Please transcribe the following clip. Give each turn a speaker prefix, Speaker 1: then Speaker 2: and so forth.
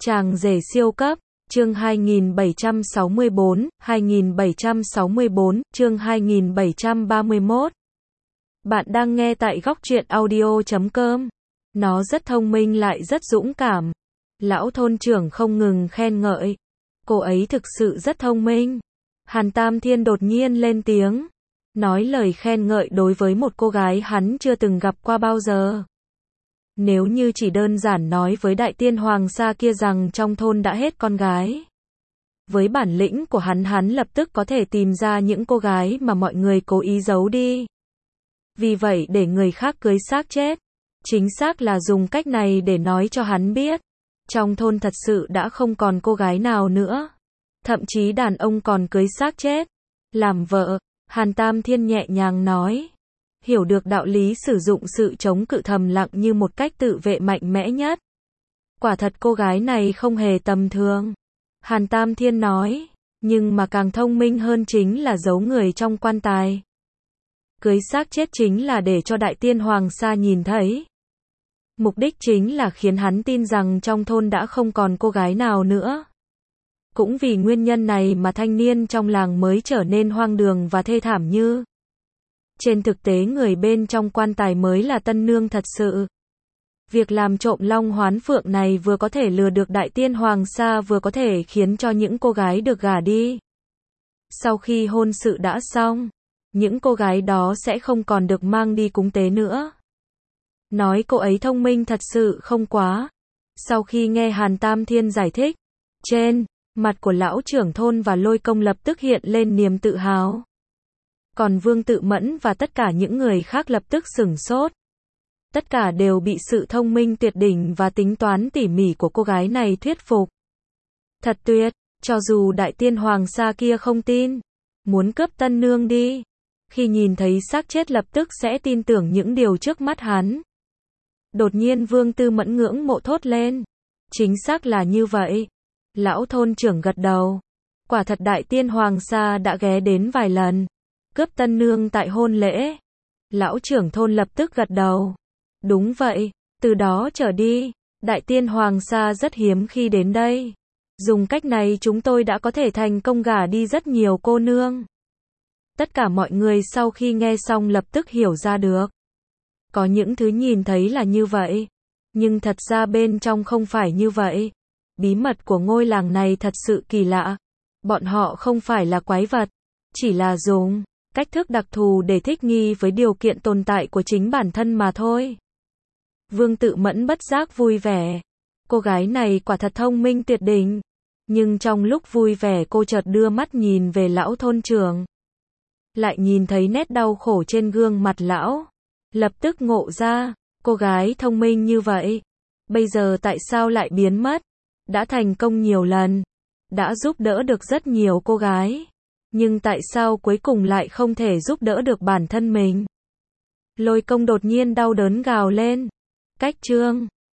Speaker 1: Chàng rể siêu cấp, chương 2764, chương 2731. Bạn đang nghe tại góc truyện audio.com. Nó rất thông minh lại rất dũng cảm. Lão thôn trưởng không ngừng khen ngợi. Cô ấy thực sự rất thông minh. Hàn Tam Thiên đột nhiên lên tiếng. Nói lời khen ngợi đối với một cô gái hắn chưa từng gặp qua bao giờ. Nếu như chỉ đơn giản nói với đại tiên hoàng sa kia rằng trong thôn đã hết con gái. Với bản lĩnh của hắn lập tức có thể tìm ra những cô gái mà mọi người cố ý giấu đi. Vì vậy để người khác cưới xác chết. Chính xác là dùng cách này để nói cho hắn biết. Trong thôn thật sự đã không còn cô gái nào nữa. Thậm chí đàn ông còn cưới xác chết. Làm vợ, Hàn Tam Thiên nhẹ nhàng nói. Hiểu được đạo lý sử dụng sự chống cự thầm lặng như một cách tự vệ mạnh mẽ nhất. Quả thật cô gái này không hề tầm thường. Hàn Tam Thiên nói, nhưng mà càng thông minh hơn chính là giấu người trong quan tài. Cưới xác chết chính là để cho đại tiên hoàng sa nhìn thấy. Mục đích chính là khiến hắn tin rằng trong thôn đã không còn cô gái nào nữa. Cũng vì nguyên nhân này mà thanh niên trong làng mới trở nên hoang đường và thê thảm như. Trên thực tế người bên trong quan tài mới là tân nương thật sự. Việc làm trộm long hoán phượng này vừa có thể lừa được đại tiên hoàng sa vừa có thể khiến cho những cô gái được gả đi. Sau khi hôn sự đã xong, những cô gái đó sẽ không còn được mang đi cúng tế nữa. Nói cô ấy thông minh thật sự không quá. Sau khi nghe Hàn Tam Thiên giải thích, trên mặt của lão trưởng thôn và Lôi Công lập tức hiện lên niềm tự hào. Còn Vương Tự Mẫn và tất cả những người khác lập tức sửng sốt. Tất cả đều bị sự thông minh tuyệt đỉnh và tính toán tỉ mỉ của cô gái này thuyết phục. Thật tuyệt, cho dù đại tiên hoàng sa kia không tin, muốn cướp tân nương đi, khi nhìn thấy xác chết lập tức sẽ tin tưởng những điều trước mắt hắn. Đột nhiên Vương Tư Mẫn ngưỡng mộ thốt lên. Chính xác là như vậy. Lão thôn trưởng gật đầu. Quả thật đại tiên hoàng sa đã ghé đến vài lần. Cướp tân nương tại hôn lễ. Lão trưởng thôn lập tức gật đầu. Đúng vậy, từ đó trở đi, đại tiên hoàng sa rất hiếm khi đến đây. Dùng cách này chúng tôi đã có thể thành công gả đi rất nhiều cô nương. Tất cả mọi người sau khi nghe xong lập tức hiểu ra được. Có những thứ nhìn thấy là như vậy, nhưng thật ra bên trong không phải như vậy. Bí mật của ngôi làng này thật sự kỳ lạ. Bọn họ không phải là quái vật, chỉ là dùng cách thức đặc thù để thích nghi với điều kiện tồn tại của chính bản thân mà thôi. Vương Tự Mẫn bất giác vui vẻ. Cô gái này quả thật thông minh tuyệt đỉnh. Nhưng trong lúc vui vẻ cô chợt đưa mắt nhìn về lão thôn trưởng. Lại nhìn thấy nét đau khổ trên gương mặt lão. Lập tức ngộ ra, cô gái thông minh như vậy. Bây giờ tại sao lại biến mất? Đã thành công nhiều lần. Đã giúp đỡ được rất nhiều cô gái. Nhưng tại sao cuối cùng lại không thể giúp đỡ được bản thân mình? Lôi Công đột nhiên đau đớn gào lên. Cách chương